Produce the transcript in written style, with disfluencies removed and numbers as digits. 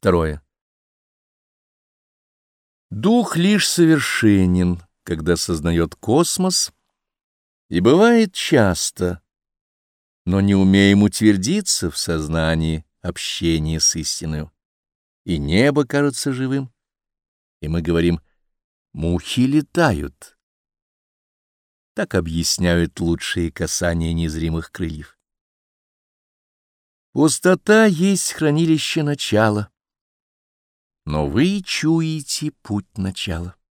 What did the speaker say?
Второе. Дух лишь совершенен, когда сознает космос, и бывает часто, но не умеем утвердиться в сознании общения с истиною. И небо кажется живым, и мы говорим: мухи летают. Так объясняют лучшие касания незримых крыльев. Пустота есть хранилище начала, но вы чуете путь начала.